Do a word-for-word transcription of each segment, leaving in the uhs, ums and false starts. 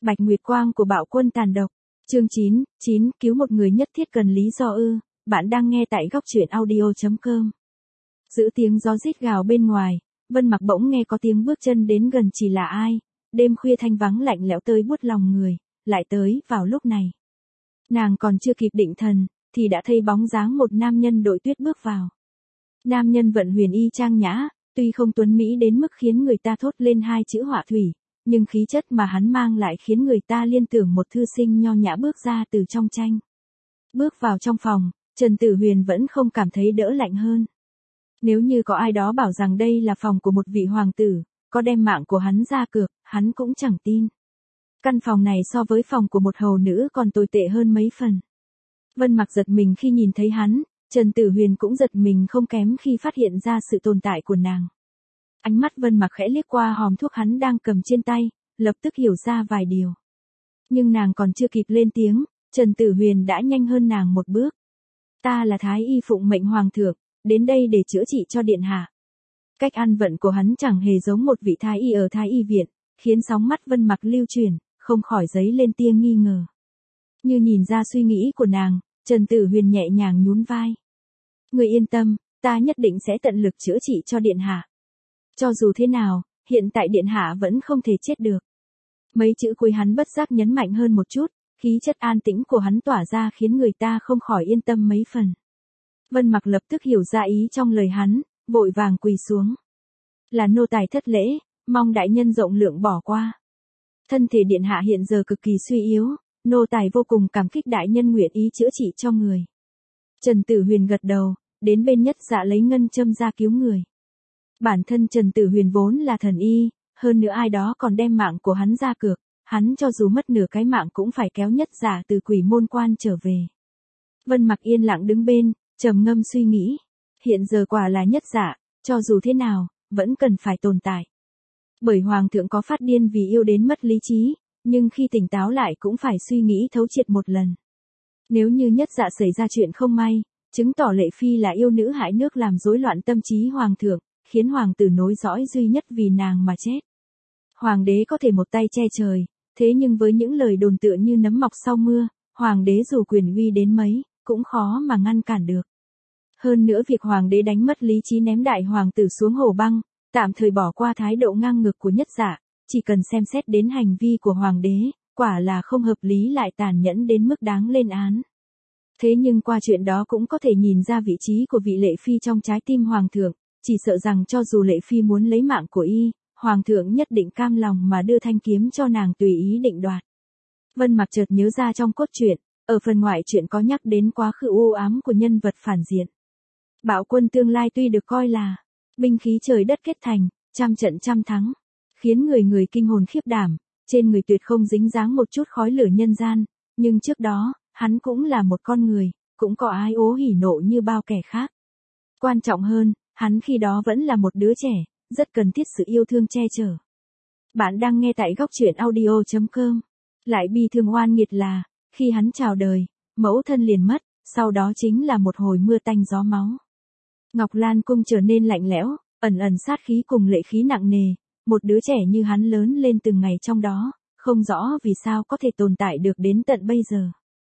Bạch Nguyệt Quang của Bạo Quân tàn độc. Chương chín, chín, cứu một người nhất thiết cần lý do ư? Bạn đang nghe tại góc truyện audio chấm com. Giữ tiếng gió rít gào bên ngoài, Vân Mặc bỗng nghe có tiếng bước chân đến gần, chỉ là ai? Đêm khuya thanh vắng lạnh lẽo tới buốt lòng người, lại tới vào lúc này. Nàng còn chưa kịp định thần, thì đã thấy bóng dáng một nam nhân đội tuyết bước vào. Nam nhân vận huyền y trang nhã, tuy không tuấn mỹ đến mức khiến người ta thốt lên hai chữ họa thủy, nhưng khí chất mà hắn mang lại khiến người ta liên tưởng một thư sinh nho nhã bước ra từ trong tranh. Bước vào trong phòng, Trần Tử Huyền vẫn không cảm thấy đỡ lạnh hơn. Nếu như có ai đó bảo rằng đây là phòng của một vị hoàng tử, có đem mạng của hắn ra cược, hắn cũng chẳng tin. Căn phòng này so với phòng của một hầu nữ còn tồi tệ hơn mấy phần. Vân Mặc giật mình khi nhìn thấy hắn, Trần Tử Huyền cũng giật mình không kém khi phát hiện ra sự tồn tại của nàng. Ánh mắt Vân Mặc khẽ liếc qua hòm thuốc hắn đang cầm trên tay, lập tức hiểu ra vài điều. Nhưng nàng còn chưa kịp lên tiếng, Trần Tử Huyền đã nhanh hơn nàng một bước. Ta là Thái Y phụng mệnh hoàng thượng, đến đây để chữa trị cho điện hạ. Cách ăn vận của hắn chẳng hề giống một vị Thái Y ở Thái Y viện, khiến sóng mắt Vân Mặc lưu chuyển, không khỏi dấy lên tia nghi ngờ. Như nhìn ra suy nghĩ của nàng, Trần Tử Huyền nhẹ nhàng nhún vai. Người yên tâm, ta nhất định sẽ tận lực chữa trị cho điện hạ. Cho dù thế nào, hiện tại điện hạ vẫn không thể chết được. Mấy chữ cuối hắn bất giác nhấn mạnh hơn một chút, khí chất an tĩnh của hắn tỏa ra khiến người ta không khỏi yên tâm mấy phần. Vân Mặc lập tức hiểu ra ý trong lời hắn, vội vàng quỳ xuống. Là nô tài thất lễ, mong đại nhân rộng lượng bỏ qua. Thân thể điện hạ hiện giờ cực kỳ suy yếu, nô tài vô cùng cảm kích đại nhân nguyện ý chữa trị cho người. Trần Tử Huyền gật đầu, đến bên Nhất Dạ lấy ngân châm ra cứu người. Bản thân Trần Tử Huyền vốn là thần y, hơn nữa ai đó còn đem mạng của hắn ra cược, hắn cho dù mất nửa cái mạng cũng phải kéo Nhất Dạ từ Quỷ Môn Quan trở về. Vân Mặc yên lặng đứng bên, trầm ngâm suy nghĩ. Hiện giờ quả là Nhất Dạ, cho dù thế nào, vẫn cần phải tồn tại. Bởi hoàng thượng có phát điên vì yêu đến mất lý trí, nhưng khi tỉnh táo lại cũng phải suy nghĩ thấu triệt một lần. Nếu như Nhất Dạ xảy ra chuyện không may, chứng tỏ Lệ Phi là yêu nữ hại nước làm rối loạn tâm trí hoàng thượng, khiến hoàng tử nối dõi duy nhất vì nàng mà chết. Hoàng đế có thể một tay che trời, thế nhưng với những lời đồn tựa như nấm mọc sau mưa, hoàng đế dù quyền uy đến mấy, cũng khó mà ngăn cản được. Hơn nữa việc hoàng đế đánh mất lý trí ném đại hoàng tử xuống hồ băng, tạm thời bỏ qua thái độ ngang ngược của Nhất Dạ, chỉ cần xem xét đến hành vi của hoàng đế, quả là không hợp lý lại tàn nhẫn đến mức đáng lên án. Thế nhưng qua chuyện đó cũng có thể nhìn ra vị trí của vị Lệ Phi trong trái tim hoàng thượng, chỉ sợ rằng cho dù Lệ Phi muốn lấy mạng của y, hoàng thượng nhất định cam lòng mà đưa thanh kiếm cho nàng tùy ý định đoạt. Vân Mặc chợt nhớ ra trong cốt truyện, ở phần ngoại truyện có nhắc đến quá khứ u ám của nhân vật phản diện. Bạo Quân tương lai tuy được coi là binh khí trời đất kết thành, trăm trận trăm thắng, khiến người người kinh hồn khiếp đảm, trên người tuyệt không dính dáng một chút khói lửa nhân gian, nhưng trước đó, hắn cũng là một con người, cũng có ái ố hỉ nộ như bao kẻ khác. Quan trọng hơn, hắn khi đó vẫn là một đứa trẻ, rất cần thiết sự yêu thương che chở. Bạn đang nghe tại góc truyện audio chấm com. Lại bi thương oan nghiệt là, khi hắn chào đời, mẫu thân liền mất, sau đó chính là một hồi mưa tanh gió máu. Ngọc Lan Cung trở nên lạnh lẽo, ẩn ẩn sát khí cùng lệ khí nặng nề, một đứa trẻ như hắn lớn lên từng ngày trong đó, không rõ vì sao có thể tồn tại được đến tận bây giờ.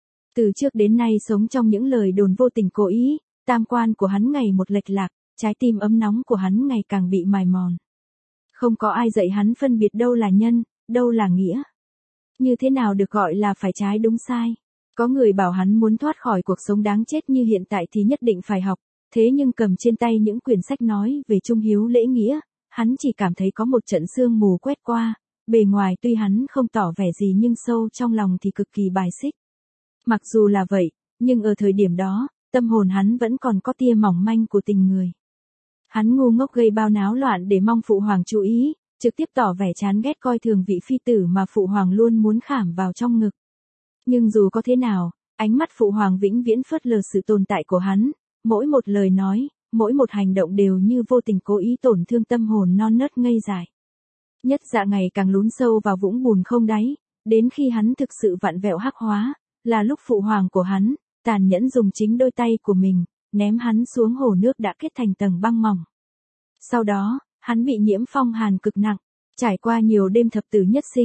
Từ trước đến nay sống trong những lời đồn vô tình cố ý, tam quan của hắn ngày một lệch lạc, trái tim ấm nóng của hắn ngày càng bị mài mòn. Không có ai dạy hắn phân biệt đâu là nhân, đâu là nghĩa. Như thế nào được gọi là phải trái đúng sai. Có người bảo hắn muốn thoát khỏi cuộc sống đáng chết như hiện tại thì nhất định phải học, thế nhưng cầm trên tay những quyển sách nói về trung hiếu lễ nghĩa, hắn chỉ cảm thấy có một trận sương mù quét qua, bề ngoài tuy hắn không tỏ vẻ gì nhưng sâu trong lòng thì cực kỳ bài xích. Mặc dù là vậy, nhưng ở thời điểm đó, tâm hồn hắn vẫn còn có tia mỏng manh của tình người. Hắn ngu ngốc gây bao náo loạn để mong phụ hoàng chú ý, trực tiếp tỏ vẻ chán ghét coi thường vị phi tử mà phụ hoàng luôn muốn khảm vào trong ngực. Nhưng dù có thế nào, ánh mắt phụ hoàng vĩnh viễn phớt lờ sự tồn tại của hắn, mỗi một lời nói, mỗi một hành động đều như vô tình cố ý tổn thương tâm hồn non nớt ngây dại. Nhất Dạ ngày càng lún sâu vào vũng bùn không đáy, đến khi hắn thực sự vặn vẹo hắc hóa, là lúc phụ hoàng của hắn, tàn nhẫn dùng chính đôi tay của mình, ném hắn xuống hồ nước đã kết thành tầng băng mỏng. Sau đó, hắn bị nhiễm phong hàn cực nặng, trải qua nhiều đêm thập tử nhất sinh,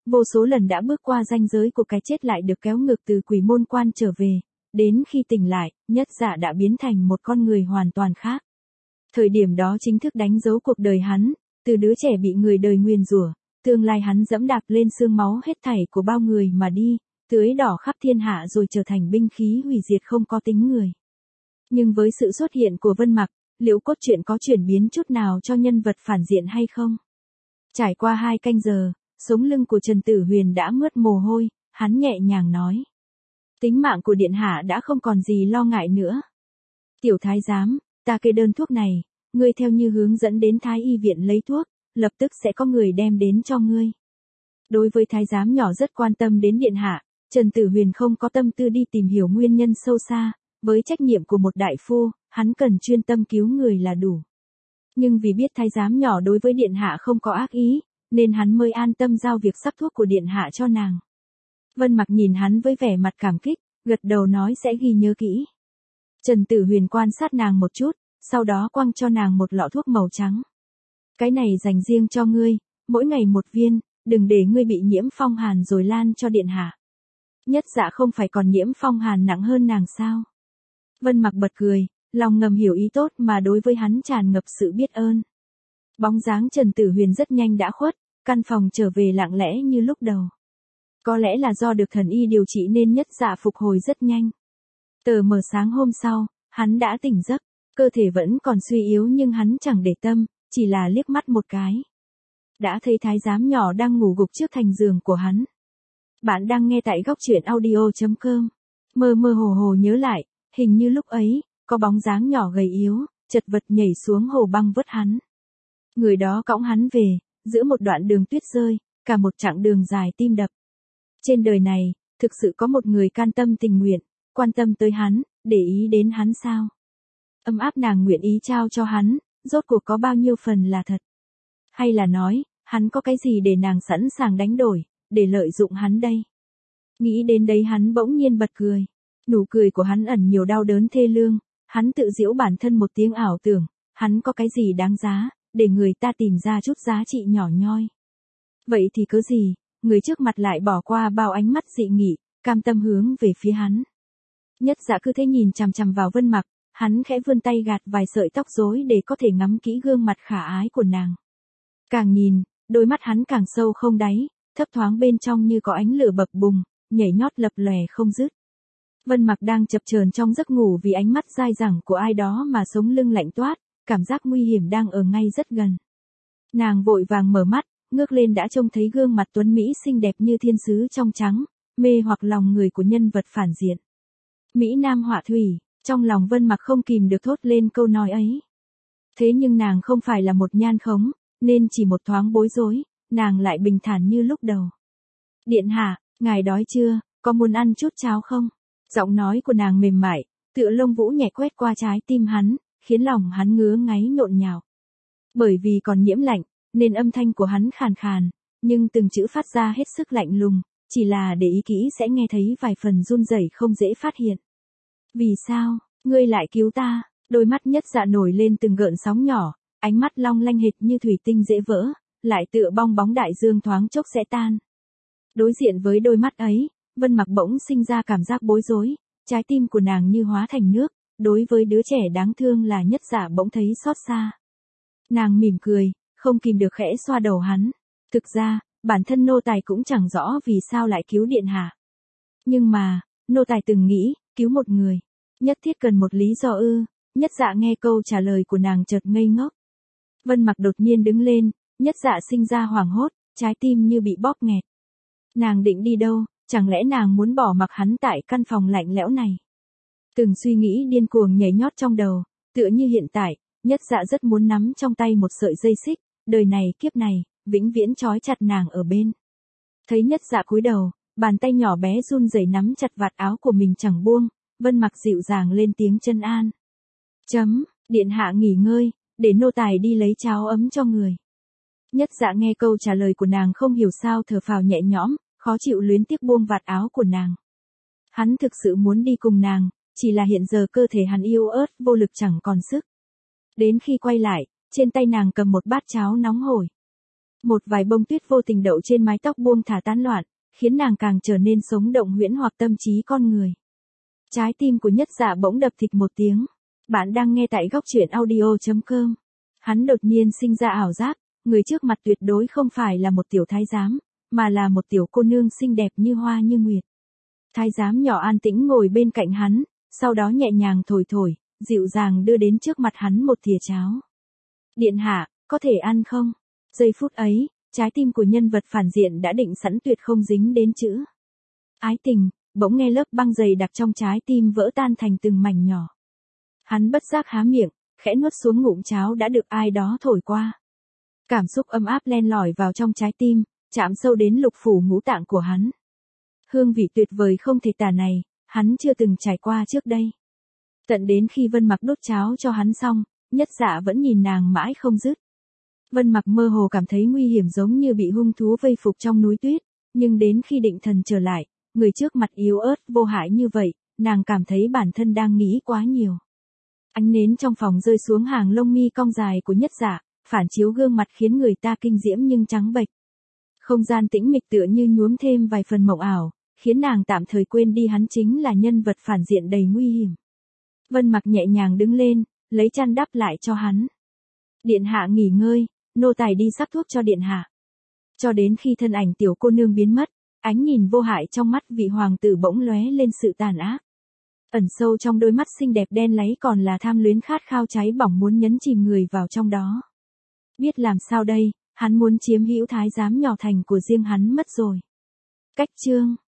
vô số lần đã bước qua ranh giới của cái chết lại được kéo ngược từ quỷ môn quan trở về, đến khi tỉnh lại, Nhất Dạ đã biến thành một con người hoàn toàn khác. Thời điểm đó chính thức đánh dấu cuộc đời hắn, từ đứa trẻ bị người đời nguyền rủa, tương lai hắn dẫm đạp lên xương máu hết thảy của bao người mà đi, tưới đỏ khắp thiên hạ rồi trở thành binh khí hủy diệt không có tính người. Nhưng với sự xuất hiện của Vân Mặc, liệu cốt truyện có chuyển biến chút nào cho nhân vật phản diện hay không? Trải qua hai canh giờ, sống lưng của Trần Tử Huyền đã mướt mồ hôi, hắn nhẹ nhàng nói. Tính mạng của điện hạ đã không còn gì lo ngại nữa. Tiểu thái giám, ta kê đơn thuốc này, ngươi theo như hướng dẫn đến thái y viện lấy thuốc, lập tức sẽ có người đem đến cho ngươi. Đối với thái giám nhỏ rất quan tâm đến điện hạ, Trần Tử Huyền không có tâm tư đi tìm hiểu nguyên nhân sâu xa, với trách nhiệm của một đại phu, hắn cần chuyên tâm cứu người là đủ. Nhưng vì biết thái giám nhỏ đối với điện hạ không có ác ý, nên hắn mới an tâm giao việc sắc thuốc của điện hạ cho nàng. Vân Mặc nhìn hắn với vẻ mặt cảm kích, gật đầu nói sẽ ghi nhớ kỹ. Trần Tử Huyền quan sát nàng một chút, sau đó quăng cho nàng một lọ thuốc màu trắng. Cái này dành riêng cho ngươi, mỗi ngày một viên, đừng để ngươi bị nhiễm phong hàn rồi lan cho điện hạ. Nhất Dạ không phải còn nhiễm phong hàn nặng hơn nàng sao? Vân Mặc bật cười, lòng ngầm hiểu ý tốt mà đối với hắn tràn ngập sự biết ơn. Bóng dáng Trần Tử Huyền rất nhanh đã khuất, căn phòng trở về lặng lẽ như lúc đầu. Có lẽ là do được thần y điều trị nên Nhất Dạ phục hồi rất nhanh. Tờ mờ sáng hôm sau, hắn đã tỉnh giấc, cơ thể vẫn còn suy yếu nhưng hắn chẳng để tâm, chỉ là liếc mắt một cái. Đã thấy thái giám nhỏ đang ngủ gục trước thành giường của hắn. Bạn đang nghe tại góc truyện audio chấm com. Mơ mơ hồ hồ nhớ lại, hình như lúc ấy, có bóng dáng nhỏ gầy yếu, chật vật nhảy xuống hồ băng vớt hắn. Người đó cõng hắn về, giữa một đoạn đường tuyết rơi, cả một chặng đường dài tim đập. Trên đời này, thực sự có một người can tâm tình nguyện, quan tâm tới hắn, để ý đến hắn sao? Ấm áp nàng nguyện ý trao cho hắn, rốt cuộc có bao nhiêu phần là thật? Hay là nói, hắn có cái gì để nàng sẵn sàng đánh đổi, để lợi dụng hắn đây? Nghĩ đến đấy hắn bỗng nhiên bật cười. Nụ cười của hắn ẩn nhiều đau đớn thê lương, hắn tự giễu bản thân một tiếng ảo tưởng, hắn có cái gì đáng giá, để người ta tìm ra chút giá trị nhỏ nhoi. Vậy thì cớ gì, người trước mặt lại bỏ qua bao ánh mắt dị nghị, cam tâm hướng về phía hắn. Nhất Dạ cứ thế nhìn chằm chằm vào Vân Mặc, hắn khẽ vươn tay gạt vài sợi tóc rối để có thể ngắm kỹ gương mặt khả ái của nàng. Càng nhìn, đôi mắt hắn càng sâu không đáy, thấp thoáng bên trong như có ánh lửa bập bùng, nhảy nhót lập lòe không dứt. Vân Mặc đang chập chờn trong giấc ngủ vì ánh mắt dai dẳng của ai đó mà sống lưng lạnh toát, cảm giác nguy hiểm đang ở ngay rất gần. Nàng vội vàng mở mắt, ngước lên đã trông thấy gương mặt tuấn mỹ xinh đẹp như thiên sứ trong trắng, mê hoặc lòng người của nhân vật phản diện. Mỹ Nam họa thủy, trong lòng Vân Mặc không kìm được thốt lên câu nói ấy. Thế nhưng nàng không phải là một nhan khống, nên chỉ một thoáng bối rối, nàng lại bình thản như lúc đầu. Điện hạ, ngài đói chưa, có muốn ăn chút cháo không? Giọng nói của nàng mềm mại, tựa lông vũ nhẹ quét qua trái tim hắn, khiến lòng hắn ngứa ngáy nhộn nhạo. Bởi vì còn nhiễm lạnh, nên âm thanh của hắn khàn khàn, nhưng từng chữ phát ra hết sức lạnh lùng, chỉ là để ý kỹ sẽ nghe thấy vài phần run rẩy không dễ phát hiện. Vì sao, ngươi lại cứu ta? Đôi mắt Nhất Dạ nổi lên từng gợn sóng nhỏ, ánh mắt long lanh hệt như thủy tinh dễ vỡ, lại tựa bong bóng đại dương thoáng chốc sẽ tan. Đối diện với đôi mắt ấy, Vân Mặc bỗng sinh ra cảm giác bối rối, trái tim của nàng như hóa thành nước, đối với đứa trẻ đáng thương là Nhất Dạ bỗng thấy xót xa. Nàng mỉm cười, không kìm được khẽ xoa đầu hắn. Thực ra, bản thân nô tài cũng chẳng rõ vì sao lại cứu điện hạ. Nhưng mà, nô tài từng nghĩ, cứu một người, nhất thiết cần một lý do ư? Nhất Dạ nghe câu trả lời của nàng chợt ngây ngốc. Vân Mặc đột nhiên đứng lên, Nhất Dạ sinh ra hoảng hốt, trái tim như bị bóp nghẹt. Nàng định đi đâu, chẳng lẽ nàng muốn bỏ mặc hắn tại căn phòng lạnh lẽo này? Từng suy nghĩ điên cuồng nhảy nhót trong đầu, tựa như hiện tại, Nhất Dạ rất muốn nắm trong tay một sợi dây xích, đời này kiếp này, vĩnh viễn trói chặt nàng ở bên. Thấy Nhất Dạ cúi đầu, bàn tay nhỏ bé run rẩy nắm chặt vạt áo của mình chẳng buông, Vân Mặc dịu dàng lên tiếng chân an. Chấm, điện hạ nghỉ ngơi, để nô tài đi lấy cháo ấm cho người. Nhất Dạ nghe câu trả lời của nàng không hiểu sao thở phào nhẹ nhõm, khó chịu luyến tiếc buông vạt áo của nàng. Hắn thực sự muốn đi cùng nàng, chỉ là hiện giờ cơ thể hắn yếu ớt vô lực chẳng còn sức. Đến khi quay lại, trên tay nàng cầm một bát cháo nóng hổi. Một vài bông tuyết vô tình đậu trên mái tóc buông thả tán loạn, khiến nàng càng trở nên sống động huyễn hoặc tâm trí con người. Trái tim của Nhất Dạ bỗng đập thịch một tiếng. Bạn đang nghe tại góc truyện audio chấm com. Hắn đột nhiên sinh ra ảo giác, người trước mặt tuyệt đối không phải là một tiểu thái giám, mà là một tiểu cô nương xinh đẹp như hoa như nguyệt. Thái giám nhỏ an tĩnh ngồi bên cạnh hắn, sau đó nhẹ nhàng thổi thổi, dịu dàng đưa đến trước mặt hắn một thìa cháo. Điện hạ, có thể ăn không? Giây phút ấy, trái tim của nhân vật phản diện đã định sẵn tuyệt không dính đến chữ ái tình, bỗng nghe lớp băng dày đặc trong trái tim vỡ tan thành từng mảnh nhỏ. Hắn bất giác há miệng, khẽ nuốt xuống ngụm cháo đã được ai đó thổi qua. Cảm xúc ấm áp len lỏi vào trong trái tim, chạm sâu đến lục phủ ngũ tạng của hắn. Hương vị tuyệt vời không thể tả này, hắn chưa từng trải qua trước đây. Tận đến khi Vân Mặc đút cháo cho hắn xong, Nhất Dạ vẫn nhìn nàng mãi không dứt. Vân Mặc mơ hồ cảm thấy nguy hiểm giống như bị hung thú vây phục trong núi tuyết, nhưng đến khi định thần trở lại, người trước mặt yếu ớt vô hại như vậy, nàng cảm thấy bản thân đang nghĩ quá nhiều. Ánh nến trong phòng rơi xuống hàng lông mi cong dài của Nhất Dạ, phản chiếu gương mặt khiến người ta kinh diễm nhưng trắng bệch. Không gian tĩnh mịch tựa như nhuốm thêm vài phần mộng ảo, khiến nàng tạm thời quên đi hắn chính là nhân vật phản diện đầy nguy hiểm. Vân Mặc nhẹ nhàng đứng lên, lấy chăn đắp lại cho hắn. Điện hạ nghỉ ngơi, nô tài đi sắc thuốc cho điện hạ. Cho đến khi thân ảnh tiểu cô nương biến mất, ánh nhìn vô hại trong mắt vị hoàng tử bỗng lóe lên sự tàn ác. Ẩn sâu trong đôi mắt xinh đẹp đen láy còn là tham luyến khát khao cháy bỏng muốn nhấn chìm người vào trong đó. Biết làm sao đây, hắn muốn chiếm hữu thái giám nhỏ thành của riêng hắn mất rồi. Cách chương